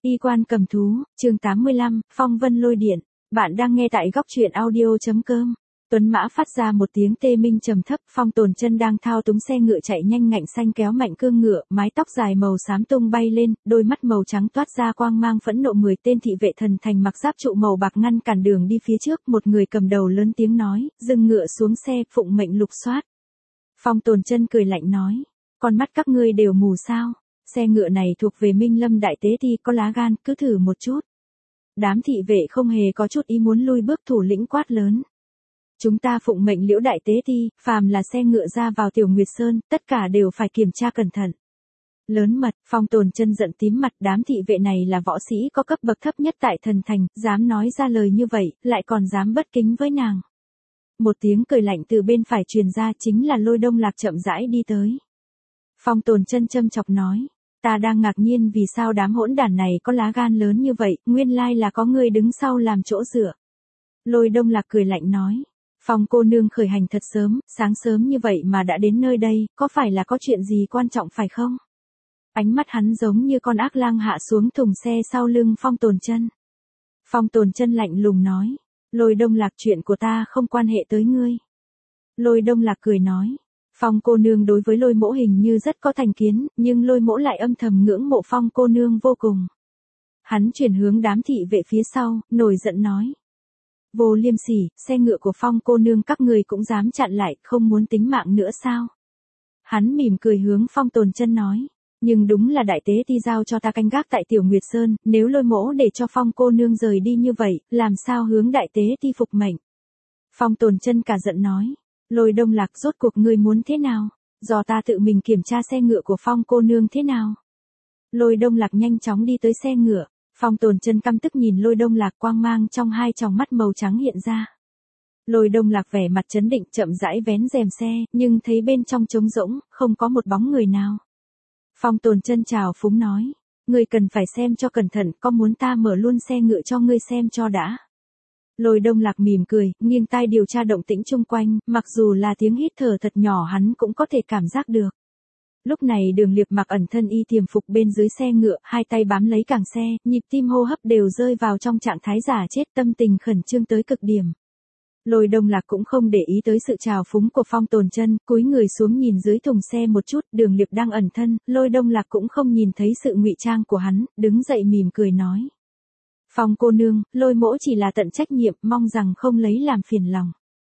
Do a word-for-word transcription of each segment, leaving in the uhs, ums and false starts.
Y quan cầm thú, chương tám mươi lăm, phong vân lôi điện. Bạn đang nghe tại góc truyện audio.com. Tuấn Mã phát ra một tiếng tê minh trầm thấp, Phong Tồn Chân đang thao túng xe ngựa chạy nhanh ngạnh xanh kéo mạnh cương ngựa, mái tóc dài màu xám tung bay lên, đôi mắt màu trắng toát ra quang mang phẫn nộ. Mười tên thị vệ thần thành mặc giáp trụ màu bạc ngăn cản đường đi phía trước, một người cầm đầu lớn tiếng nói, dừng ngựa xuống xe, phụng mệnh lục soát. Phong Tồn Chân cười lạnh nói, con mắt các ngươi đều mù sao? Xe ngựa này thuộc về Minh Lâm đại tế thì có lá gan, cứ thử một chút. Đám thị vệ không hề có chút ý muốn lui bước, thủ lĩnh quát lớn. Chúng ta phụng mệnh Liễu đại tế ti, phàm là xe ngựa ra vào Tiểu Nguyệt Sơn, tất cả đều phải kiểm tra cẩn thận. Lớn mật, Phong Tồn Chân giận tím mặt, đám thị vệ này là võ sĩ có cấp bậc thấp nhất tại thần thành, dám nói ra lời như vậy, lại còn dám bất kính với nàng. Một tiếng cười lạnh từ bên phải truyền ra, chính là Lôi Đông Lạc chậm rãi đi tới. Phong Tồn Chân châm chọc nói, ta đang ngạc nhiên vì sao đám hỗn đản này có lá gan lớn như vậy, nguyên lai là có người đứng sau làm chỗ dựa. Lôi Đông Lạc cười lạnh nói, Phong cô nương khởi hành thật sớm, sáng sớm như vậy mà đã đến nơi đây, có phải là có chuyện gì quan trọng phải không? Ánh mắt hắn giống như con ác lang hạ xuống thùng xe sau lưng Phong Tồn Chân. Phong Tồn Chân lạnh lùng nói, Lôi Đông Lạc, chuyện của ta không quan hệ tới ngươi. Lôi Đông Lạc cười nói, Phong cô nương đối với Lôi mỗ hình như rất có thành kiến, nhưng Lôi mỗ lại âm thầm ngưỡng mộ Phong cô nương vô cùng. Hắn chuyển hướng đám thị vệ phía sau, nổi giận nói. Vô liêm sỉ, xe ngựa của Phong cô nương các người cũng dám chặn lại, không muốn tính mạng nữa sao? Hắn mỉm cười hướng Phong Tồn Chân nói, nhưng đúng là đại tế ti giao cho ta canh gác tại Tiểu Nguyệt Sơn, nếu Lôi mỗ để cho Phong cô nương rời đi như vậy, làm sao hướng đại tế ti phục mệnh? Phong Tồn Chân cả giận nói, Lôi Đông Lạc, rốt cuộc ngươi muốn thế nào? Do ta tự mình kiểm tra xe ngựa của Phong cô nương thế nào? Lôi Đông Lạc nhanh chóng đi tới xe ngựa. Phong Tồn Chân căm tức nhìn Lôi Đông Lạc, quang mang trong hai tròng mắt màu trắng hiện ra. Lôi Đông Lạc vẻ mặt trấn định chậm rãi vén rèm xe, nhưng thấy bên trong trống rỗng, không có một bóng người nào. Phong Tồn Chân chào phúng nói, ngươi cần phải xem cho cẩn thận, có muốn ta mở luôn xe ngựa cho ngươi xem cho đã. Lôi Đông Lạc mỉm cười, nghiêng tai điều tra động tĩnh chung quanh, mặc dù là tiếng hít thở thật nhỏ hắn cũng có thể cảm giác được. Lúc này Đường Liệp mặc ẩn thân y tiềm phục bên dưới xe ngựa, hai tay bám lấy cảng xe, nhịp tim hô hấp đều rơi vào trong trạng thái giả chết, tâm tình khẩn trương tới cực điểm. Lôi Đông Lạc cũng không để ý tới sự trào phúng của Phong Tồn Chân, cúi người xuống nhìn dưới thùng xe một chút, Đường Liệp đang ẩn thân, Lôi Đông Lạc cũng không nhìn thấy sự ngụy trang của hắn, đứng dậy mỉm cười nói. Phong cô nương, Lôi mỗ chỉ là tận trách nhiệm, mong rằng không lấy làm phiền lòng.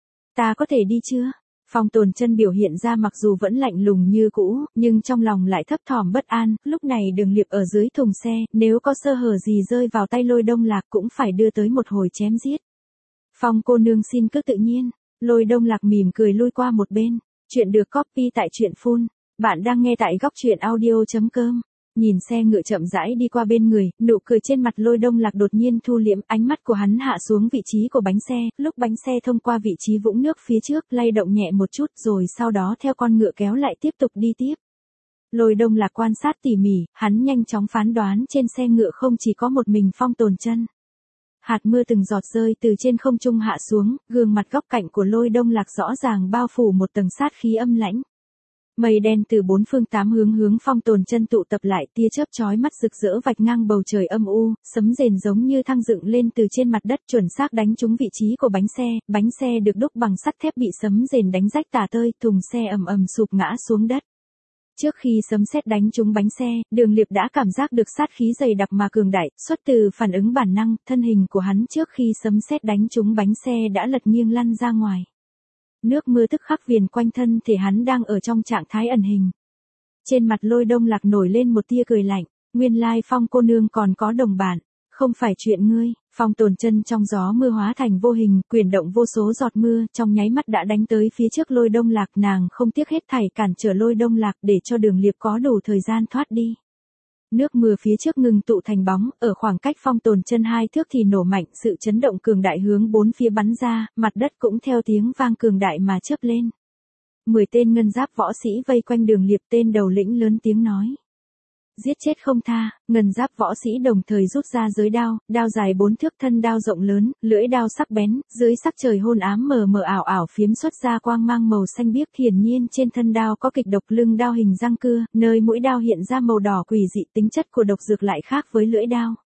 Ta có thể đi chưa? Phong Tồn Chân biểu hiện ra mặc dù vẫn lạnh lùng như cũ, nhưng trong lòng lại thấp thỏm bất an, lúc này Đường Liệp ở dưới thùng xe, nếu có sơ hở gì rơi vào tay Lôi Đông Lạc cũng phải đưa tới một hồi chém giết. Phong cô nương xin cứ tự nhiên, Lôi Đông Lạc mỉm cười lui qua một bên. Chuyện được copy tại truyện phun, bạn đang nghe tại góc truyện audio.com. Nhìn xe ngựa chậm rãi đi qua bên người, nụ cười trên mặt Lôi Đông Lạc đột nhiên thu liễm, ánh mắt của hắn hạ xuống vị trí của bánh xe, lúc bánh xe thông qua vị trí vũng nước phía trước, lay động nhẹ một chút rồi sau đó theo con ngựa kéo lại tiếp tục đi tiếp. Lôi Đông Lạc quan sát tỉ mỉ, hắn nhanh chóng phán đoán trên xe ngựa không chỉ có một mình Phong Tồn Chân. Hạt mưa từng giọt rơi từ trên không trung hạ xuống, gương mặt góc cạnh của Lôi Đông Lạc rõ ràng bao phủ một tầng sát khí âm lãnh. Mây đen từ bốn phương tám hướng hướng Phong Tồn Chân tụ tập lại, tia chớp chói mắt rực rỡ vạch ngang bầu trời âm u, sấm rền giống như thăng dựng lên từ trên mặt đất, chuẩn xác đánh trúng vị trí của bánh xe, bánh xe được đúc bằng sắt thép bị sấm rền đánh rách tả tơi, thùng xe ầm ầm sụp ngã xuống đất. Trước khi sấm sét đánh trúng bánh xe, Đường Liệp đã cảm giác được sát khí dày đặc mà cường đại, xuất từ phản ứng bản năng, thân hình của hắn trước khi sấm sét đánh trúng bánh xe đã lật nghiêng lăn ra ngoài. Nước mưa tức khắc viền quanh thân thể hắn đang ở trong trạng thái ẩn hình. Trên mặt Lôi Đông Lạc nổi lên một tia cười lạnh, nguyên lai Phong cô nương còn có đồng bạn, không phải chuyện ngươi. Phong Tồn Chân trong gió mưa hóa thành vô hình, quyển động vô số giọt mưa, trong nháy mắt đã đánh tới phía trước Lôi Đông Lạc, nàng không tiếc hết thảy cản trở Lôi Đông Lạc để cho Đường Liệp có đủ thời gian thoát đi. Nước mưa phía trước ngừng tụ thành bóng, ở khoảng cách Phong Tồn Chân hai thước thì nổ mạnh, sự chấn động cường đại hướng bốn phía bắn ra, mặt đất cũng theo tiếng vang cường đại mà chớp lên. Mười tên ngân giáp võ sĩ vây quanh Đường Liệp, tên đầu lĩnh lớn tiếng nói. Giết chết không tha, ngân giáp võ sĩ đồng thời rút ra giới đao, đao dài bốn thước, thân đao rộng lớn, lưỡi đao sắc bén, dưới sắc trời hôn ám mờ mờ ảo ảo phiếm xuất ra quang mang màu xanh biếc, hiển nhiên trên thân đao có kịch độc, lưng đao hình răng cưa, nơi mũi đao hiện ra màu đỏ quỷ dị, tính chất của độc dược lại khác với lưỡi đao.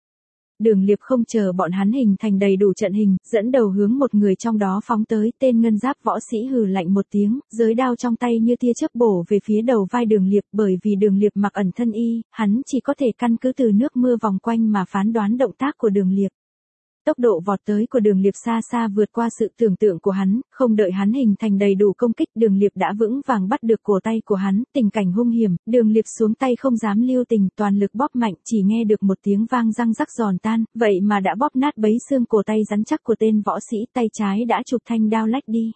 Đường Liệp không chờ bọn hắn hình thành đầy đủ trận hình, dẫn đầu hướng một người trong đó phóng tới, tên ngân giáp võ sĩ hừ lạnh một tiếng, giới đao trong tay như tia chớp bổ về phía đầu vai Đường Liệp, bởi vì Đường Liệp mặc ẩn thân y, hắn chỉ có thể căn cứ từ nước mưa vòng quanh mà phán đoán động tác của Đường Liệp. Tốc độ vọt tới của Đường Liệp xa xa vượt qua sự tưởng tượng của hắn, không đợi hắn hình thành đầy đủ công kích, Đường Liệp đã vững vàng bắt được cổ tay của hắn, tình cảnh hung hiểm, Đường Liệp xuống tay không dám lưu tình, toàn lực bóp mạnh, chỉ nghe được một tiếng vang răng rắc giòn tan, vậy mà đã bóp nát bấy xương cổ tay rắn chắc của tên võ sĩ, tay trái đã chụp thanh đao lách đi.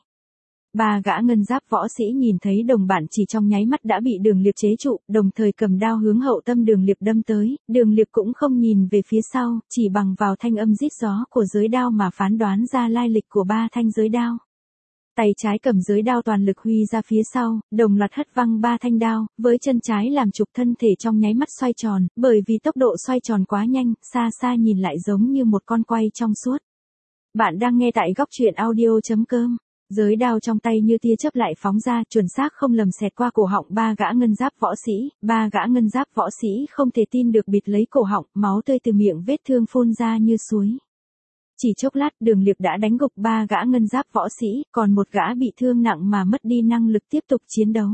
Ba gã ngân giáp võ sĩ nhìn thấy đồng bạn chỉ trong nháy mắt đã bị Đường Liệp chế trụ, đồng thời cầm đao hướng hậu tâm Đường Liệp đâm tới, Đường Liệp cũng không nhìn về phía sau, chỉ bằng vào thanh âm rít gió của giới đao mà phán đoán ra lai lịch của ba thanh giới đao. Tay trái cầm giới đao toàn lực huy ra phía sau, đồng loạt hất văng ba thanh đao, với chân trái làm trục thân thể trong nháy mắt xoay tròn, bởi vì tốc độ xoay tròn quá nhanh, xa xa nhìn lại giống như một con quay trong suốt. Bạn đang nghe tại góc truyện audio chấm com. Giới đao trong tay như tia chớp lại phóng ra, chuẩn xác không lầm xẹt qua cổ họng ba gã ngân giáp võ sĩ, ba gã ngân giáp võ sĩ không thể tin được bịt lấy cổ họng, máu tươi từ miệng vết thương phun ra như suối. Chỉ chốc lát, Đường Liệp đã đánh gục ba gã ngân giáp võ sĩ, còn một gã bị thương nặng mà mất đi năng lực tiếp tục chiến đấu.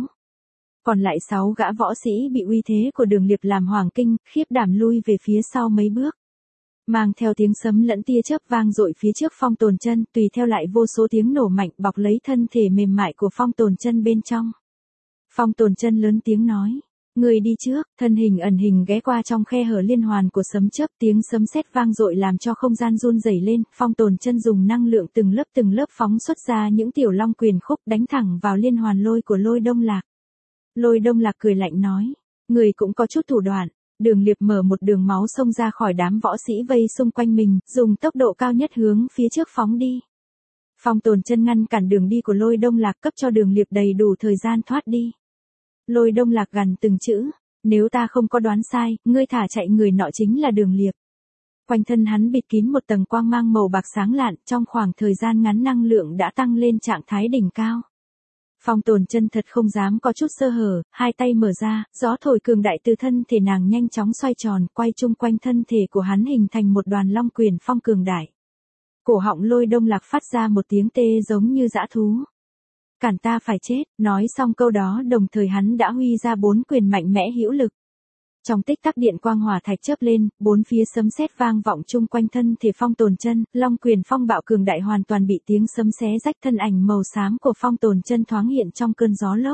Còn lại sáu gã võ sĩ bị uy thế của Đường Liệp làm hoảng kinh, khiếp đảm lui về phía sau mấy bước. Mang theo tiếng sấm lẫn tia chớp vang dội phía trước Phong Tồn Chân, tùy theo lại vô số tiếng nổ mạnh bọc lấy thân thể mềm mại của Phong Tồn Chân bên trong. Phong Tồn Chân lớn tiếng nói, người đi trước, thân hình ẩn hình ghé qua trong khe hở liên hoàn của sấm chớp, tiếng sấm sét vang dội làm cho không gian run rẩy lên, Phong Tồn Chân dùng năng lượng từng lớp từng lớp phóng xuất ra những tiểu long quyền khúc đánh thẳng vào liên hoàn lôi của Lôi Đông Lạc. Lôi Đông Lạc cười lạnh nói, người cũng có chút thủ đoạn. Đường Liệp mở một đường máu xông ra khỏi đám võ sĩ vây xung quanh mình, dùng tốc độ cao nhất hướng phía trước phóng đi. Phong Tồn Chân ngăn cản đường đi của Lôi Đông Lạc, cấp cho Đường Liệp đầy đủ thời gian thoát đi. Lôi Đông Lạc gằn từng chữ, nếu ta không có đoán sai, ngươi thả chạy người nọ chính là Đường Liệp. Quanh thân hắn bịt kín một tầng quang mang màu bạc sáng lạn, trong khoảng thời gian ngắn năng lượng đã tăng lên trạng thái đỉnh cao. Phong Tồn Chân thật không dám có chút sơ hở, hai tay mở ra, gió thổi cường đại từ thân thể nàng nhanh chóng xoay tròn, quay chung quanh thân thể của hắn hình thành một đoàn long quyền phong cường đại. Cổ họng Lôi Đông Lạc phát ra một tiếng tê giống như dã thú. Cản ta phải chết, nói xong câu đó đồng thời hắn đã huy ra bốn quyền mạnh mẽ hữu lực. Trong tích tắc điện quang hỏa thạch chớp lên, bốn phía sấm sét vang vọng chung quanh thân thể Phong Tồn Chân, long quyền phong bạo cường đại hoàn toàn bị tiếng sấm xé rách, thân ảnh màu xám của Phong Tồn Chân thoáng hiện trong cơn gió lốc.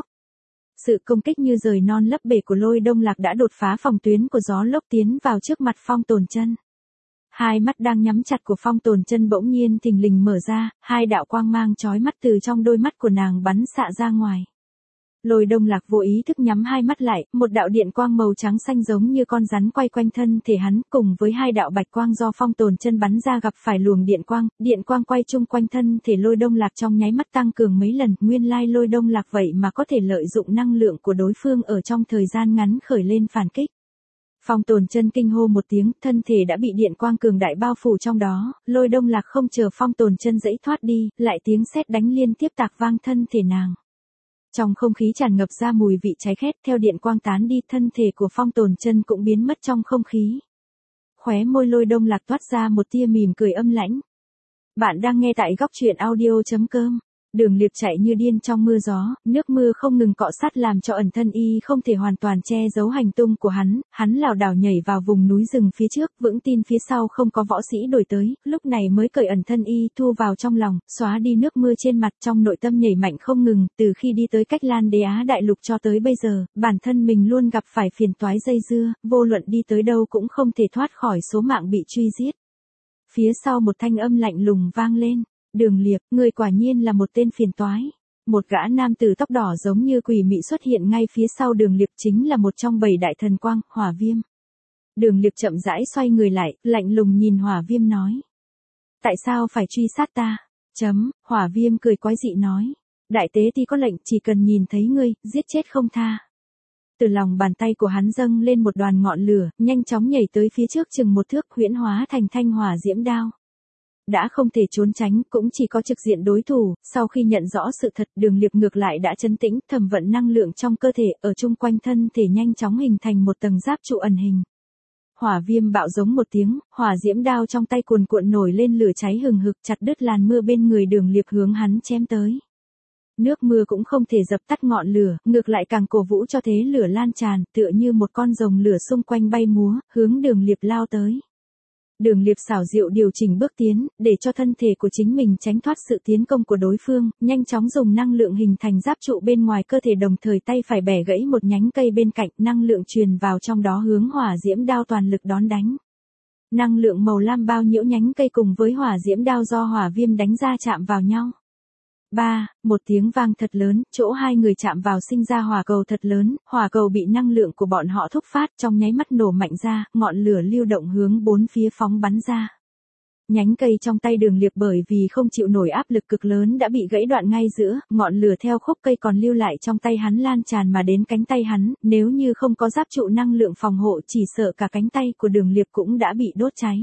Sự công kích như rời non lấp bể của Lôi Đông Lạc đã đột phá phòng tuyến của gió lốc tiến vào trước mặt Phong Tồn Chân. Hai mắt đang nhắm chặt của Phong Tồn Chân bỗng nhiên thình lình mở ra, hai đạo quang mang chói mắt từ trong đôi mắt của nàng bắn xạ ra ngoài. Lôi Đông Lạc vô ý thức nhắm hai mắt lại, một đạo điện quang màu trắng xanh giống như con rắn quay quanh thân thể hắn, cùng với hai đạo bạch quang do Phong Tồn Chân bắn ra gặp phải luồng điện quang, điện quang quay chung quanh thân thể Lôi Đông Lạc trong nháy mắt tăng cường mấy lần, nguyên lai Lôi Đông Lạc vậy mà có thể lợi dụng năng lượng của đối phương ở trong thời gian ngắn khởi lên phản kích. Phong Tồn Chân kinh hô một tiếng, thân thể đã bị điện quang cường đại bao phủ trong đó, Lôi Đông Lạc không chờ Phong Tồn Chân dãy thoát đi, lại tiếng sét đánh liên tiếp tạc vang thân thể nàng. Trong không khí tràn ngập ra mùi vị cháy khét, theo điện quang tán đi, thân thể của Phong Tồn Chân cũng biến mất trong không khí. Khóe môi Lôi Đông Lạc toát ra một tia mỉm cười âm lãnh. Bạn đang nghe tại góc truyện audio chấm com. Đường Liệp chạy như điên trong mưa gió, nước mưa không ngừng cọ sát làm cho ẩn thân y không thể hoàn toàn che giấu hành tung của hắn, hắn lảo đảo nhảy vào vùng núi rừng phía trước, vững tin phía sau không có võ sĩ đuổi tới, lúc này mới cởi ẩn thân y thu vào trong lòng, xóa đi nước mưa trên mặt, trong nội tâm nhảy mạnh không ngừng, từ khi đi tới Cách Lan Đế Á đại lục cho tới bây giờ, bản thân mình luôn gặp phải phiền toái dây dưa, vô luận đi tới đâu cũng không thể thoát khỏi số mạng bị truy giết. Phía sau một thanh âm lạnh lùng vang lên. Đường Liệp, người quả nhiên là một tên phiền toái. Một gã nam tử tóc đỏ giống như quỷ mị xuất hiện ngay phía sau Đường Liệp, chính là một trong bảy đại thần quang, Hỏa Viêm. Đường Liệp chậm rãi xoay người lại, lạnh lùng nhìn Hỏa Viêm nói. Tại sao phải truy sát ta? Chấm, Hỏa Viêm cười quái dị nói. Đại tế ti có lệnh, chỉ cần nhìn thấy ngươi, giết chết không tha. Từ lòng bàn tay của hắn dâng lên một đoàn ngọn lửa, nhanh chóng nhảy tới phía trước chừng một thước, huyễn hóa thành thanh hỏa diễm đao. Đã không thể trốn tránh, cũng chỉ có trực diện đối thủ, sau khi nhận rõ sự thật, Đường Liệp ngược lại đã trấn tĩnh, thẩm vận năng lượng trong cơ thể, ở chung quanh thân thể nhanh chóng hình thành một tầng giáp trụ ẩn hình. Hỏa viêm bạo giống một tiếng, hỏa diễm đao trong tay cuồn cuộn nổi lên lửa cháy hừng hực chặt đứt làn mưa bên người Đường Liệp hướng hắn chém tới. Nước mưa cũng không thể dập tắt ngọn lửa, ngược lại càng cổ vũ cho thế lửa lan tràn, tựa như một con rồng lửa xung quanh bay múa, hướng Đường Liệp lao tới. Đường Liệp xảo diệu điều chỉnh bước tiến, để cho thân thể của chính mình tránh thoát sự tiến công của đối phương, nhanh chóng dùng năng lượng hình thành giáp trụ bên ngoài cơ thể, đồng thời tay phải bẻ gãy một nhánh cây bên cạnh, năng lượng truyền vào trong đó hướng hỏa diễm đao toàn lực đón đánh. Năng lượng màu lam bao nhiễu nhánh cây cùng với hỏa diễm đao do hỏa viêm đánh ra chạm vào nhau. Ba, một tiếng vang thật lớn, chỗ hai người chạm vào sinh ra hỏa cầu thật lớn, hỏa cầu bị năng lượng của bọn họ thúc phát trong nháy mắt nổ mạnh ra, ngọn lửa lưu động hướng bốn phía phóng bắn ra. Nhánh cây trong tay Đường Liệp bởi vì không chịu nổi áp lực cực lớn đã bị gãy đoạn ngay giữa, ngọn lửa theo khúc cây còn lưu lại trong tay hắn lan tràn mà đến cánh tay hắn, nếu như không có giáp trụ năng lượng phòng hộ chỉ sợ cả cánh tay của Đường Liệp cũng đã bị đốt cháy.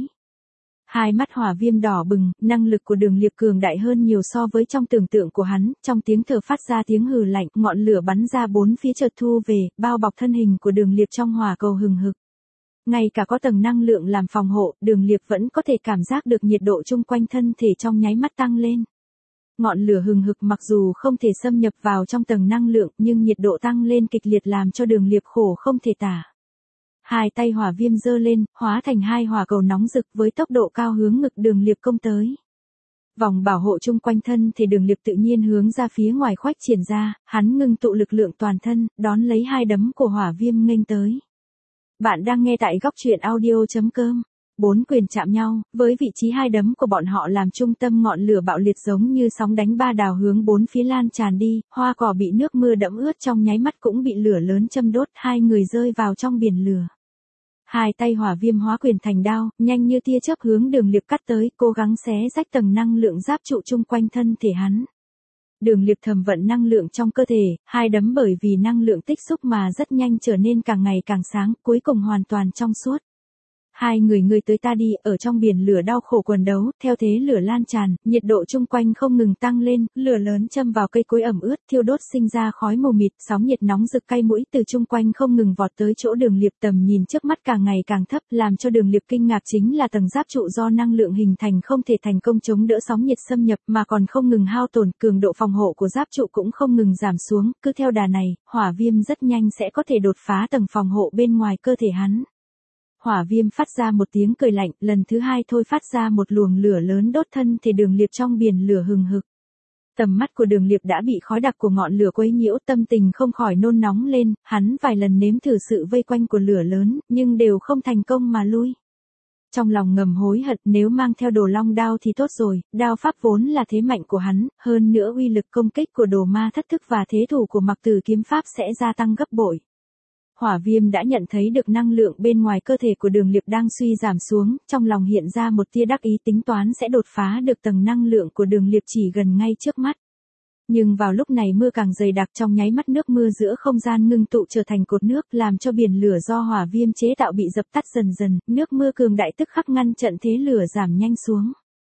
Hai mắt hỏa viêm đỏ bừng, năng lực của Đường Liệp cường đại hơn nhiều so với trong tưởng tượng của hắn, trong tiếng thở phát ra tiếng hừ lạnh, ngọn lửa bắn ra bốn phía chợt thu về, bao bọc thân hình của Đường Liệp trong hỏa cầu hừng hực. Ngay cả có tầng năng lượng làm phòng hộ, Đường Liệp vẫn có thể cảm giác được nhiệt độ chung quanh thân thể trong nháy mắt tăng lên. Ngọn lửa hừng hực mặc dù không thể xâm nhập vào trong tầng năng lượng, nhưng nhiệt độ tăng lên kịch liệt làm cho Đường Liệp khổ không thể tả. Hai tay hỏa viêm giơ lên, hóa thành hai hỏa cầu nóng rực với tốc độ cao hướng ngực Đường Liệp công tới. Vòng bảo hộ chung quanh thân thể Đường Liệp tự nhiên hướng ra phía ngoài khoách triển ra, hắn ngưng tụ lực lượng toàn thân, đón lấy hai đấm của hỏa viêm nghênh tới. Bạn đang nghe tại góc truyện audio chấm com. Bốn quyền chạm nhau, với vị trí hai đấm của bọn họ làm trung tâm, ngọn lửa bạo liệt giống như sóng đánh ba đào hướng bốn phía lan tràn đi, hoa cỏ bị nước mưa đẫm ướt trong nháy mắt cũng bị lửa lớn châm đốt, hai người rơi vào trong biển lửa. Hai tay hỏa viêm hóa quyền thành đao, nhanh như tia chớp hướng Đường Liệp cắt tới, cố gắng xé rách tầng năng lượng giáp trụ chung quanh thân thể hắn. Đường Liệp thầm vận năng lượng trong cơ thể, hai đấm bởi vì năng lượng tích xúc mà rất nhanh trở nên càng ngày càng sáng, cuối cùng hoàn toàn trong suốt. Hai người người tới ta đi, ở trong biển lửa đau khổ quần đấu, theo thế lửa lan tràn, nhiệt độ chung quanh không ngừng tăng lên, lửa lớn châm vào cây cối ẩm ướt, thiêu đốt sinh ra khói mù mịt, sóng nhiệt nóng rực cay mũi từ chung quanh không ngừng vọt tới chỗ Đường Liệp, tầm nhìn trước mắt càng ngày càng thấp, làm cho Đường Liệp kinh ngạc chính là tầng giáp trụ do năng lượng hình thành không thể thành công chống đỡ sóng nhiệt xâm nhập mà còn không ngừng hao tổn, cường độ phòng hộ của giáp trụ cũng không ngừng giảm xuống, cứ theo đà này, hỏa viêm rất nhanh sẽ có thể đột phá tầng phòng hộ bên ngoài cơ thể hắn. Hỏa viêm phát ra một tiếng cười lạnh, lần thứ hai thôi phát ra một luồng lửa lớn đốt thân thể Đường Liệp trong biển lửa hừng hực. Tầm mắt của Đường Liệp đã bị khói đặc của ngọn lửa quấy nhiễu, tâm tình không khỏi nôn nóng lên, hắn vài lần nếm thử sự vây quanh của lửa lớn, nhưng đều không thành công mà lui. Trong lòng ngầm hối hận, nếu mang theo Đồ Long đao thì tốt rồi, đao pháp vốn là thế mạnh của hắn, hơn nữa uy lực công kích của Đồ Ma Thất Thức và thế thủ của Mặc Tử kiếm pháp sẽ gia tăng gấp bội. Hỏa viêm đã nhận thấy được năng lượng bên ngoài cơ thể của Đường Liệp đang suy giảm xuống, trong lòng hiện ra một tia đắc ý, tính toán sẽ đột phá được tầng năng lượng của Đường Liệp chỉ gần ngay trước mắt. Nhưng vào lúc này mưa càng dày đặc, trong nháy mắt nước mưa giữa không gian ngưng tụ trở thành cột nước, làm cho biển lửa do hỏa viêm chế tạo bị dập tắt dần dần, nước mưa cường đại tức khắc ngăn chặn thế lửa giảm nhanh xuống.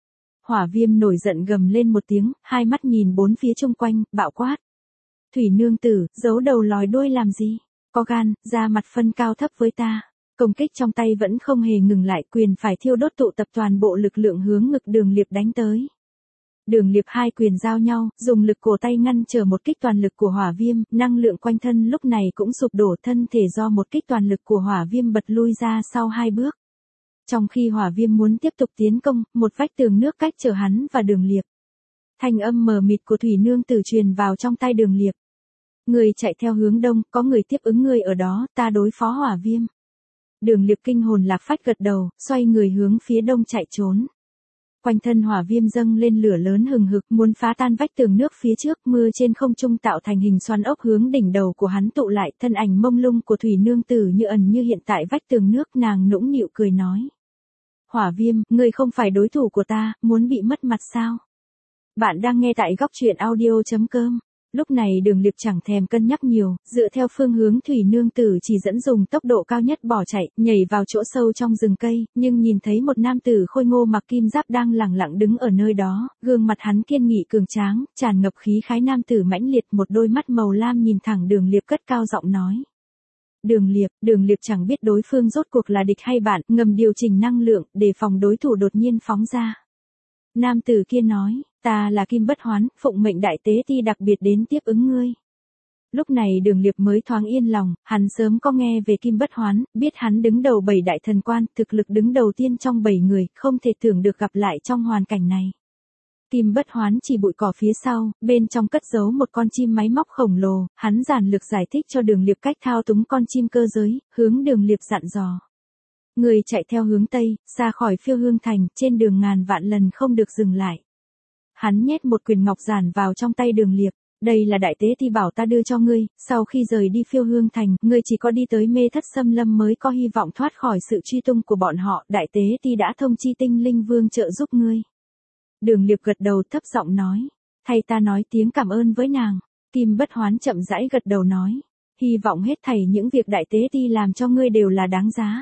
Hỏa viêm nổi giận gầm lên một tiếng, hai mắt nhìn bốn phía chung quanh, bạo quát. Thủy nương tử, giấu đầu lòi đuôi làm gì? Có gan, ra mặt phân cao thấp với ta. Công kích trong tay vẫn không hề ngừng lại, quyền phải thiêu đốt tụ tập toàn bộ lực lượng hướng ngực Đường Liệp đánh tới. Đường Liệp hai quyền giao nhau, dùng lực cổ tay ngăn trở một kích toàn lực của hỏa viêm, năng lượng quanh thân lúc này cũng sụp đổ, thân thể do một kích toàn lực của hỏa viêm bật lui ra sau hai bước. Trong khi hỏa viêm muốn tiếp tục tiến công, một vách tường nước cách trở hắn và Đường Liệp. Thanh âm mờ mịt của Thủy nương tử truyền vào trong tai Đường Liệp. Người chạy theo hướng đông, có người tiếp ứng người ở đó, ta đối phó hỏa viêm. Đường Liệp kinh hồn lạc phách gật đầu, xoay người hướng phía đông chạy trốn. Quanh thân hỏa viêm dâng lên lửa lớn hừng hực, muốn phá tan vách tường nước phía trước, mưa trên không trung tạo thành hình xoắn ốc hướng đỉnh đầu của hắn tụ lại, thân ảnh mông lung của Thủy nương tử như ẩn như hiện tại vách tường nước, nàng nũng nịu cười nói. Hỏa viêm, ngươi không phải đối thủ của ta, muốn bị mất mặt sao? Bạn đang nghe tại góc truyện audio chấm com. Lúc này Đường Liệp chẳng thèm cân nhắc nhiều, dựa theo phương hướng Thủy nương tử chỉ dẫn dùng tốc độ cao nhất bỏ chạy, nhảy vào chỗ sâu trong rừng cây, nhưng nhìn thấy một nam tử khôi ngô mặc kim giáp đang lẳng lặng đứng ở nơi đó, gương mặt hắn kiên nghị cường tráng, tràn ngập khí khái nam tử mãnh liệt, một đôi mắt màu lam nhìn thẳng Đường Liệp cất cao giọng nói. Đường Liệp, Đường Liệp chẳng biết đối phương rốt cuộc là địch hay bạn, ngầm điều chỉnh năng lượng, để phòng đối thủ đột nhiên phóng ra. Nam tử kia nói, ta là Kim Bất Hoán, phụng mệnh đại tế ti đặc biệt đến tiếp ứng ngươi. Lúc này Đường Liệp mới thoáng yên lòng, hắn sớm có nghe về Kim Bất Hoán, biết hắn đứng đầu bảy đại thần quan, thực lực đứng đầu tiên trong bảy người, không thể tưởng được gặp lại trong hoàn cảnh này. Kim Bất Hoán chỉ bụi cỏ phía sau, bên trong cất giấu một con chim máy móc khổng lồ, hắn giản lược giải thích cho Đường Liệp cách thao túng con chim cơ giới, hướng Đường Liệp dặn dò. Người chạy theo hướng Tây, ra khỏi Phiêu Hương Thành, trên đường ngàn vạn lần không được dừng lại. Hắn nhét một quyền ngọc giản vào trong tay Đường Liệp. Đây là đại tế ti bảo ta đưa cho ngươi, sau khi rời đi Phiêu Hương Thành, ngươi chỉ có đi tới Mê Thất Xâm Lâm mới có hy vọng thoát khỏi sự truy tung của bọn họ, đại tế ti đã thông chi Tinh Linh Vương trợ giúp ngươi. Đường Liệp gật đầu thấp giọng nói, thay ta nói tiếng cảm ơn với nàng. Kim Bất Hoán chậm rãi gật đầu nói, hy vọng hết thảy những việc đại tế ti làm cho ngươi đều là đáng giá.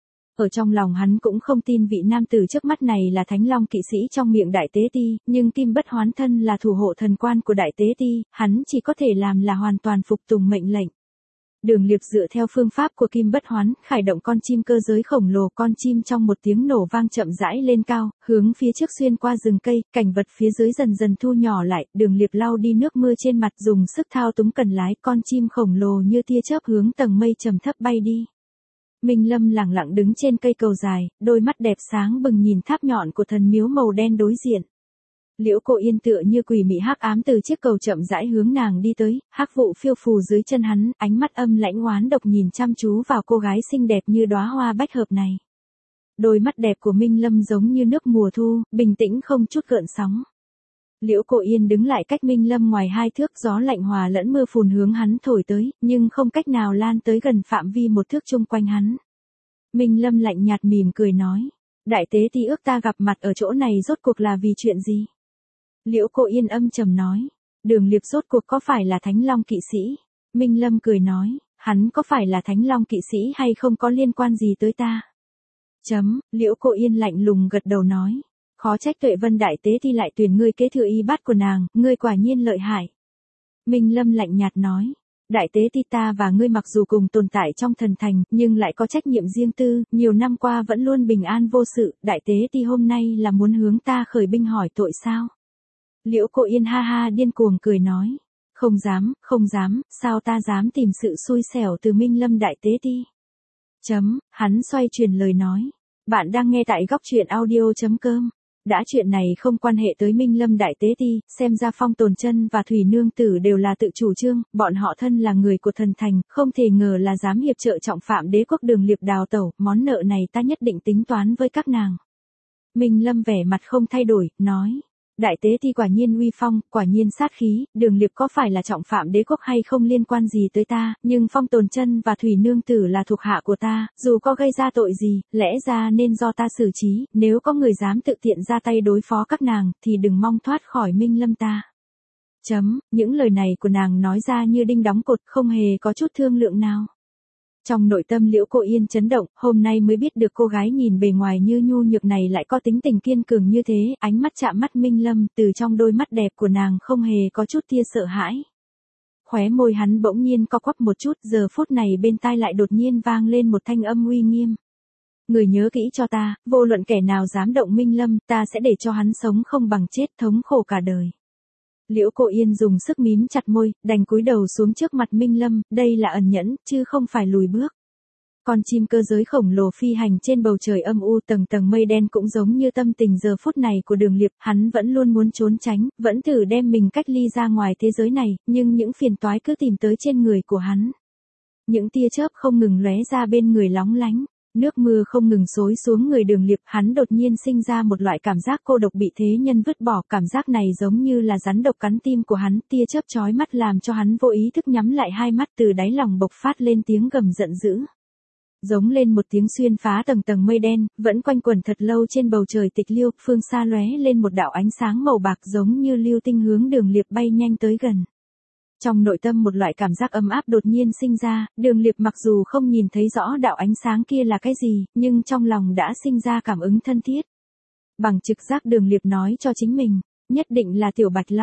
Ở trong lòng hắn cũng không tin vị nam tử trước mắt này là Thánh Long kỵ sĩ trong miệng đại tế ti, nhưng Kim Bất Hoán thân là thủ hộ thần quan của đại tế ti, hắn chỉ có thể làm là hoàn toàn phục tùng mệnh lệnh. Đường Liệp dựa theo phương pháp của Kim Bất Hoán, khởi động con chim cơ giới khổng lồ, con chim trong một tiếng nổ vang chậm rãi lên cao, hướng phía trước xuyên qua rừng cây, cảnh vật phía dưới dần dần thu nhỏ lại, Đường Liệp lau đi nước mưa trên mặt, dùng sức thao túng cần lái, con chim khổng lồ như tia chớp hướng tầng mây trầm thấp bay đi. Minh Lâm lặng lặng đứng trên cây cầu dài, đôi mắt đẹp sáng bừng nhìn tháp nhọn của thần miếu màu đen đối diện. Liễu Cô Yên tựa như quỷ mị hắc ám từ chiếc cầu chậm rãi hướng nàng đi tới, hắc vụ phiêu phù dưới chân hắn, ánh mắt âm lãnh oán độc nhìn chăm chú vào cô gái xinh đẹp như đóa hoa bách hợp này. Đôi mắt đẹp của Minh Lâm giống như nước mùa thu, bình tĩnh không chút gợn sóng. Liễu Cô Yên đứng lại cách Minh Lâm ngoài hai thước, gió lạnh hòa lẫn mưa phùn hướng hắn thổi tới, nhưng không cách nào lan tới gần phạm vi một thước chung quanh hắn. Minh Lâm lạnh nhạt mỉm cười nói, đại tế ti ước ta gặp mặt ở chỗ này rốt cuộc là vì chuyện gì? Liễu Cô Yên âm trầm nói, Đường Liệp rốt cuộc có phải là Thánh Long kỵ sĩ? Minh Lâm cười nói, hắn có phải là Thánh Long kỵ sĩ hay không có liên quan gì tới ta? Chấm, Liễu Cô Yên lạnh lùng gật đầu nói, khó trách Tuệ Vân đại tế ti lại tuyển ngươi kế thừa y bát của nàng, ngươi quả nhiên lợi hại. Minh Lâm lạnh nhạt nói, đại tế ti ta và ngươi mặc dù cùng tồn tại trong thần thành, nhưng lại có trách nhiệm riêng tư, nhiều năm qua vẫn luôn bình an vô sự, đại tế ti hôm nay là muốn hướng ta khởi binh hỏi tội sao? Liễu Cô Yên ha ha điên cuồng cười nói, không dám, không dám, sao ta dám tìm sự xui xẻo từ Minh Lâm đại tế ti? Chấm, hắn xoay chuyển lời nói, bạn đang nghe tại góc truyện audio chấm com. Đã chuyện này không quan hệ tới Minh Lâm đại tế ti, xem ra Phong Tồn Chân và Thủy Nương Tử đều là tự chủ trương, bọn họ thân là người của thần thành, không thể ngờ là dám hiệp trợ trọng phạm đế quốc Đường Liệp đào tẩu, món nợ này ta nhất định tính toán với các nàng. Minh Lâm vẻ mặt không thay đổi, nói, đại tế ti quả nhiên uy phong, quả nhiên sát khí, Đường Liệp có phải là trọng phạm đế quốc hay không liên quan gì tới ta, nhưng Phong Tồn Chân và Thủy Nương Tử là thuộc hạ của ta, dù có gây ra tội gì, lẽ ra nên do ta xử trí, nếu có người dám tự tiện ra tay đối phó các nàng, thì đừng mong thoát khỏi Minh Lâm ta. Chấm, những lời này của nàng nói ra như đinh đóng cột, không hề có chút thương lượng nào. Trong nội tâm Liễu Cô Yên chấn động, hôm nay mới biết được cô gái nhìn bề ngoài như nhu nhược này lại có tính tình kiên cường như thế, ánh mắt chạm mắt Minh Lâm, từ trong đôi mắt đẹp của nàng không hề có chút tia sợ hãi. Khóe môi hắn bỗng nhiên co quắp một chút, giờ phút này bên tai lại đột nhiên vang lên một thanh âm uy nghiêm. Người nhớ kỹ cho ta, vô luận kẻ nào dám động Minh Lâm, ta sẽ để cho hắn sống không bằng chết, thống khổ cả đời. Liễu Cô Yên dùng sức mím chặt môi, đành cúi đầu xuống trước mặt Minh Lâm, đây là ẩn nhẫn, chứ không phải lùi bước. Con chim cơ giới khổng lồ phi hành trên bầu trời âm u, tầng tầng mây đen cũng giống như tâm tình giờ phút này của Đường Liệp, hắn vẫn luôn muốn trốn tránh, vẫn thử đem mình cách ly ra ngoài thế giới này, nhưng những phiền toái cứ tìm tới trên người của hắn. Những tia chớp không ngừng lóe ra bên người lóng lánh. Nước mưa không ngừng xối xuống người Đường Liệp, hắn đột nhiên sinh ra một loại cảm giác cô độc bị thế nhân vứt bỏ, cảm giác này giống như là rắn độc cắn tim của hắn, tia chớp chói mắt làm cho hắn vô ý thức nhắm lại hai mắt, từ đáy lòng bộc phát lên tiếng gầm giận dữ. Giống lên một tiếng xuyên phá tầng tầng mây đen, vẫn quanh quẩn thật lâu trên bầu trời tịch liêu, phương xa lóe lên một đạo ánh sáng màu bạc giống như lưu tinh hướng Đường Liệp bay nhanh tới gần. Trong nội tâm một loại cảm giác ấm áp đột nhiên sinh ra, Đường Liệp mặc dù không nhìn thấy rõ đạo ánh sáng kia là cái gì, nhưng trong lòng đã sinh ra cảm ứng thân thiết. Bằng trực giác Đường Liệp nói cho chính mình, nhất định là Tiểu Bạch Long.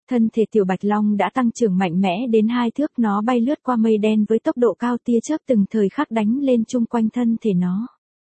Thân thể tiểu bạch long đã tăng trưởng mạnh mẽ đến hai thước, nó bay lướt qua mây đen với tốc độ cao, tia chớp từng thời khắc đánh lên chung quanh thân thể nó.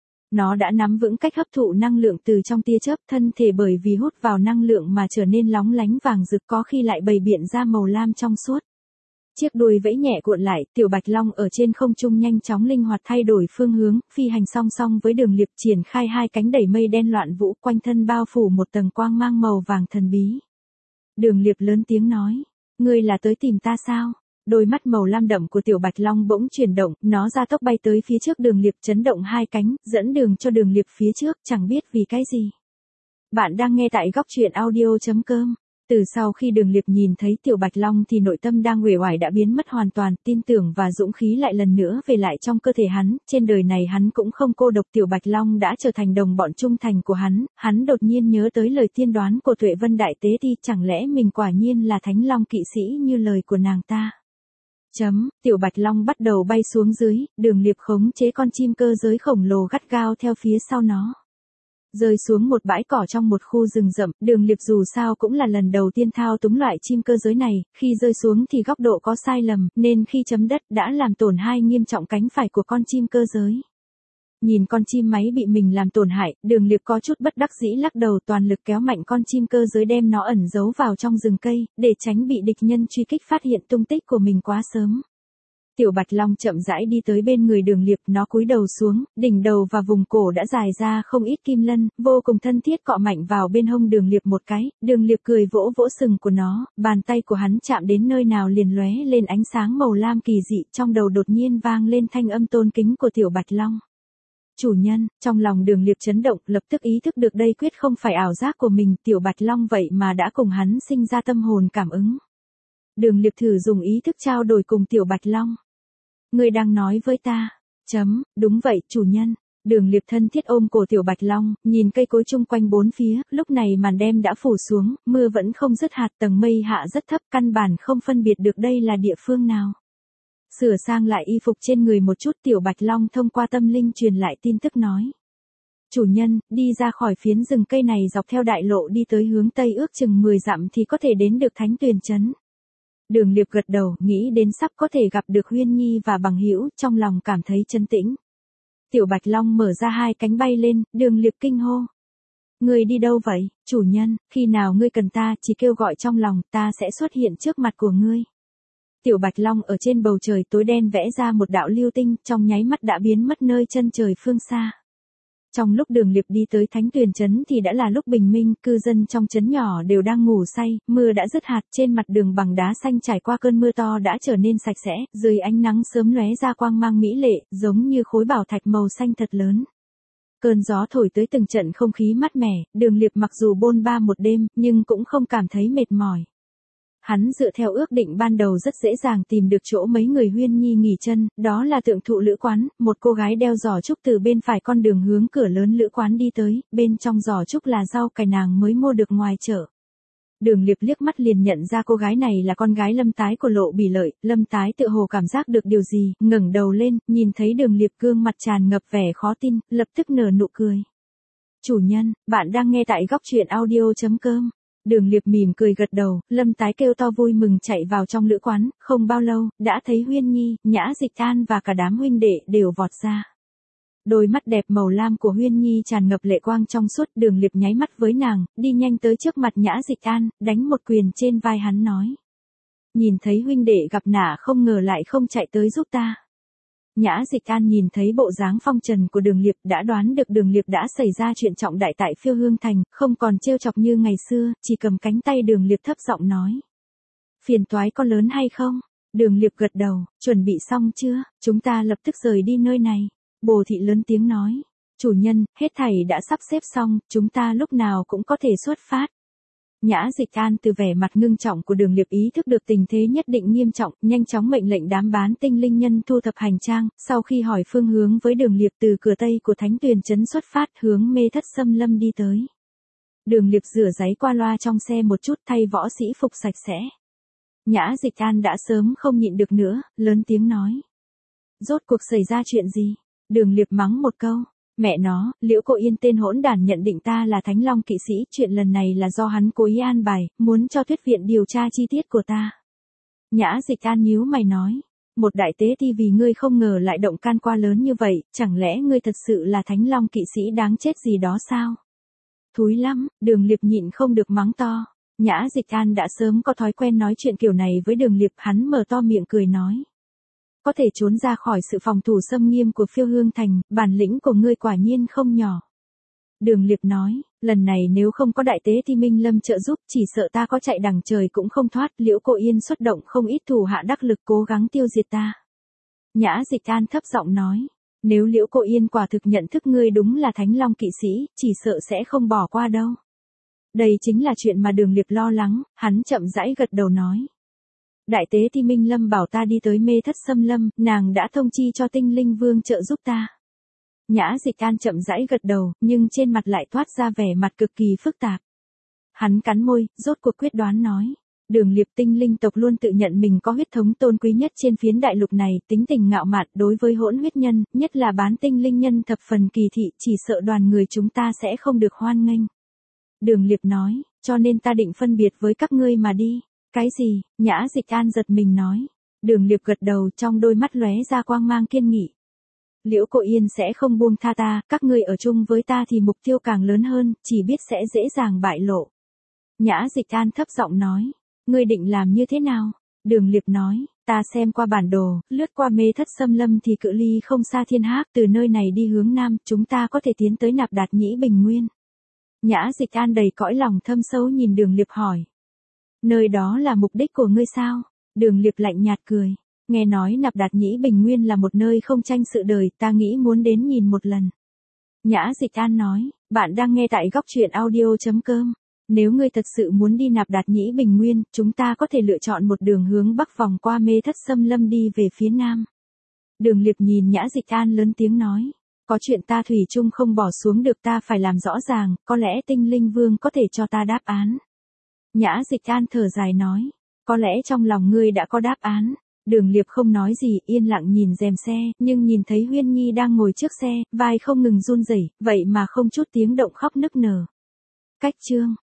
Nó đã nắm vững cách hấp thụ năng lượng từ trong tia chớp, thân thể bởi vì hút vào năng lượng mà trở nên lóng lánh vàng rực, có khi lại bày biện ra màu lam trong suốt. Chiếc đuôi vẫy nhẹ cuộn lại, tiểu bạch long ở trên không trung nhanh chóng linh hoạt thay đổi phương hướng, phi hành song song với Đường Liệp, triển khai hai cánh đẩy mây đen loạn vũ, quanh thân bao phủ một tầng quang mang màu vàng thần bí. Đường Liệp lớn tiếng nói, ngươi là tới tìm ta sao? Đôi mắt màu lam đậm của tiểu bạch long bỗng chuyển động, nó ra tốc bay tới phía trước Đường Liệp, chấn động hai cánh, dẫn đường cho Đường Liệp phía trước, chẳng biết vì cái gì. Bạn đang nghe tại góc truyện audio chấm com. Từ sau khi Đường Liệp nhìn thấy tiểu bạch long thì nội tâm đang uể oải đã biến mất hoàn toàn, tin tưởng và dũng khí lại lần nữa về lại trong cơ thể hắn, trên đời này hắn cũng không cô độc, tiểu bạch long đã trở thành đồng bọn trung thành của hắn, hắn đột nhiên nhớ tới lời tiên đoán của Tuệ Vân Đại Tế Ti, chẳng lẽ mình quả nhiên là Thánh Long kỵ sĩ như lời của nàng ta. Chấm, tiểu bạch long bắt đầu bay xuống dưới, Đường Liệp khống chế con chim cơ giới khổng lồ gắt gao theo phía sau nó. Rơi xuống một bãi cỏ trong một khu rừng rậm, Đường Liệp dù sao cũng là lần đầu tiên thao túng loại chim cơ giới này, khi rơi xuống thì góc độ có sai lầm, nên khi chấm đất đã làm tổn hại nghiêm trọng cánh phải của con chim cơ giới. Nhìn con chim máy bị mình làm tổn hại, Đường Liệp có chút bất đắc dĩ lắc đầu, toàn lực kéo mạnh con chim cơ giới đem nó ẩn giấu vào trong rừng cây, để tránh bị địch nhân truy kích phát hiện tung tích của mình quá sớm. Tiểu bạch long chậm rãi đi tới bên người Đường Liệp, nó cúi đầu xuống, đỉnh đầu và vùng cổ đã dài ra không ít kim lân, vô cùng thân thiết cọ mạnh vào bên hông Đường Liệp một cái, Đường Liệp cười vỗ vỗ sừng của nó, bàn tay của hắn chạm đến nơi nào liền lóe lên ánh sáng màu lam kỳ dị, trong đầu đột nhiên vang lên thanh âm tôn kính của tiểu bạch long. Chủ nhân, trong lòng Đường Liệp chấn động, lập tức ý thức được đây quyết không phải ảo giác của mình, tiểu bạch long vậy mà đã cùng hắn sinh ra tâm hồn cảm ứng. Đường Liệp thử dùng ý thức trao đổi cùng tiểu bạch long. Ngươi đang nói với ta. Chấm, đúng vậy, chủ nhân. Đường Liệp thân thiết ôm cổ tiểu bạch long, nhìn cây cối chung quanh bốn phía, lúc này màn đêm đã phủ xuống, mưa vẫn không dứt hạt, tầng mây hạ rất thấp, căn bản không phân biệt được đây là địa phương nào. Sửa sang lại y phục trên người một chút, tiểu bạch long thông qua tâm linh truyền lại tin tức nói. Chủ nhân, đi ra khỏi phiến rừng cây này dọc theo đại lộ đi tới hướng tây ước chừng mười dặm thì có thể đến được Thánh Tuyền Trấn. Đường Liệp gật đầu, nghĩ đến sắp có thể gặp được Huyên Nhi và bằng hữu, trong lòng cảm thấy trấn tĩnh. Tiểu bạch long mở ra hai cánh bay lên, Đường Liệp kinh hô. Ngươi đi đâu vậy, chủ nhân, khi nào ngươi cần ta, chỉ kêu gọi trong lòng, ta sẽ xuất hiện trước mặt của ngươi. Tiểu bạch long ở trên bầu trời tối đen vẽ ra một đạo lưu tinh, trong nháy mắt đã biến mất nơi chân trời phương xa. Trong lúc Đường Liệp đi tới Thánh Tuyền Trấn thì đã là lúc bình minh, cư dân trong trấn nhỏ đều đang ngủ say, mưa đã dứt hạt, trên mặt đường bằng đá xanh trải qua cơn mưa to đã trở nên sạch sẽ, dưới ánh nắng sớm lóe ra quang mang mỹ lệ, giống như khối bảo thạch màu xanh thật lớn. Cơn gió thổi tới từng trận không khí mát mẻ, Đường Liệp mặc dù bôn ba một đêm, nhưng cũng không cảm thấy mệt mỏi. Hắn dựa theo ước định ban đầu rất dễ dàng tìm được chỗ mấy người Huyên Nhi nghỉ chân, đó là Tượng Thụ Lữ Quán, một cô gái đeo giỏ trúc từ bên phải con đường hướng cửa lớn lữ quán đi tới, bên trong giỏ trúc là rau cải nàng mới mua được ngoài chợ. Đường Liệp liếc mắt liền nhận ra cô gái này là con gái Lâm Tái của Lộ Bỉ Lợi, Lâm Tái tựa hồ cảm giác được điều gì, ngẩng đầu lên, nhìn thấy Đường Liệp gương mặt tràn ngập vẻ khó tin, lập tức nở nụ cười. Chủ nhân, bạn đang nghe tại góc truyện audio chấm com. Đường Liệp mỉm cười gật đầu, Lâm Tái kêu to vui mừng chạy vào trong lữ quán, không bao lâu, đã thấy Huyên Nhi, Nhã Dịch An và cả đám huynh đệ đều vọt ra. Đôi mắt đẹp màu lam của Huyên Nhi tràn ngập lệ quang trong suốt, Đường Liệp nháy mắt với nàng, đi nhanh tới trước mặt Nhã Dịch An, đánh một quyền trên vai hắn nói. Nhìn thấy huynh đệ gặp nạn không ngờ lại không chạy tới giúp ta. Nhã Dịch An nhìn thấy bộ dáng phong trần của Đường Liệp đã đoán được Đường Liệp đã xảy ra chuyện trọng đại tại Phiêu Hương Thành, không còn trêu chọc như ngày xưa, chỉ cầm cánh tay Đường Liệp thấp giọng nói. Phiền toái có lớn hay không? Đường Liệp gật đầu, chuẩn bị xong chưa, chúng ta lập tức rời đi nơi này. Bồ thị lớn tiếng nói. Chủ nhân, hết thảy đã sắp xếp xong, chúng ta lúc nào cũng có thể xuất phát. Nhã Dịch An từ vẻ mặt ngưng trọng của Đường Liệp ý thức được tình thế nhất định nghiêm trọng, nhanh chóng mệnh lệnh đám bán tinh linh nhân thu thập hành trang, sau khi hỏi phương hướng với Đường Liệp từ cửa tây của Thánh Tuyền Trấn xuất phát hướng Mê Thất Xâm Lâm đi tới. Đường Liệp rửa giấy qua loa trong xe một chút thay võ sĩ phục sạch sẽ. Nhã Dịch An đã sớm không nhịn được nữa, lớn tiếng nói. Rốt cuộc xảy ra chuyện gì? Đường Liệp mắng một câu. Mẹ nó, Liễu Cô Yên tên hỗn đản nhận định ta là Thánh Long kỵ sĩ, chuyện lần này là do hắn cố ý an bài, muốn cho Tuyết viện điều tra chi tiết của ta. Nhã Dịch An nhíu mày nói, một đại tế ti vì ngươi không ngờ lại động can qua lớn như vậy, chẳng lẽ ngươi thật sự là Thánh Long kỵ sĩ đáng chết gì đó sao? Thúi lắm, Đường Liệp nhịn không được mắng to. Nhã Dịch An đã sớm có thói quen nói chuyện kiểu này với Đường Liệp, hắn mở to miệng cười nói. Có thể trốn ra khỏi sự phòng thủ xâm nghiêm của Phiêu Hương Thành, bản lĩnh của ngươi quả nhiên không nhỏ. Đường Liệp nói, lần này nếu không có đại tế thì Minh Lâm trợ giúp, chỉ sợ ta có chạy đằng trời cũng không thoát. Liễu Cô Yên xuất động không ít thủ hạ đắc lực cố gắng tiêu diệt ta. Nhã Dịch An thấp giọng nói, nếu Liễu Cô Yên quả thực nhận thức ngươi đúng là Thánh Long kỵ sĩ, chỉ sợ sẽ không bỏ qua đâu. Đây chính là chuyện mà Đường Liệp lo lắng, hắn chậm rãi gật đầu nói. Đại tế Ti Minh Lâm bảo ta đi tới Mê Thất Xâm Lâm, nàng đã thông chi cho Tinh Linh Vương trợ giúp ta. Nhã Dịch An chậm rãi gật đầu, nhưng trên mặt lại toát ra vẻ mặt cực kỳ phức tạp. Hắn cắn môi, rốt cuộc quyết đoán nói. Đường Liệp, tinh linh tộc luôn tự nhận mình có huyết thống tôn quý nhất trên phiến đại lục này, tính tình ngạo mạn đối với hỗn huyết nhân, nhất là bán tinh linh nhân thập phần kỳ thị, chỉ sợ đoàn người chúng ta sẽ không được hoan nghênh. Đường Liệp nói, cho nên ta định phân biệt với các ngươi mà đi. Cái gì? Nhã Dịch An giật mình nói. Đường Liệp gật đầu, trong đôi mắt lóe ra quang mang kiên nghị. Liễu Cô Yên sẽ không buông tha ta, các ngươi ở chung với ta thì mục tiêu càng lớn hơn, chỉ biết sẽ dễ dàng bại lộ. Nhã Dịch An thấp giọng nói, ngươi định làm như thế nào? Đường Liệp nói, ta xem qua bản đồ, lướt qua Mê Thất Xâm Lâm thì cự ly không xa Thiên Hác, từ nơi này đi hướng nam, chúng ta có thể tiến tới Nạp Đạt Nhĩ Bình Nguyên. Nhã Dịch An đầy cõi lòng thâm sâu nhìn Đường Liệp hỏi. Nơi đó là mục đích của ngươi sao? Đường Liệp lạnh nhạt cười. Nghe nói Nạp Đạt Nhĩ Bình Nguyên là một nơi không tranh sự đời, ta nghĩ muốn đến nhìn một lần. Nhã Dịch An nói, bạn đang nghe tại góc truyện audio chấm com. Nếu ngươi thật sự muốn đi Nạp Đạt Nhĩ Bình Nguyên, chúng ta có thể lựa chọn một đường hướng bắc vòng qua Mê Thất Xâm Lâm đi về phía nam. Đường Liệp nhìn Nhã Dịch An lớn tiếng nói, có chuyện ta thủy chung không bỏ xuống được, ta phải làm rõ ràng, có lẽ Tinh Linh Vương có thể cho ta đáp án. Nhã Dịch An thở dài nói, có lẽ trong lòng ngươi đã có đáp án. Đường Liệp không nói gì, yên lặng nhìn rèm xe, nhưng nhìn thấy Huyên Nhi đang ngồi trước xe, vai không ngừng run rẩy, vậy mà không chút tiếng động khóc nức nở. Cách chương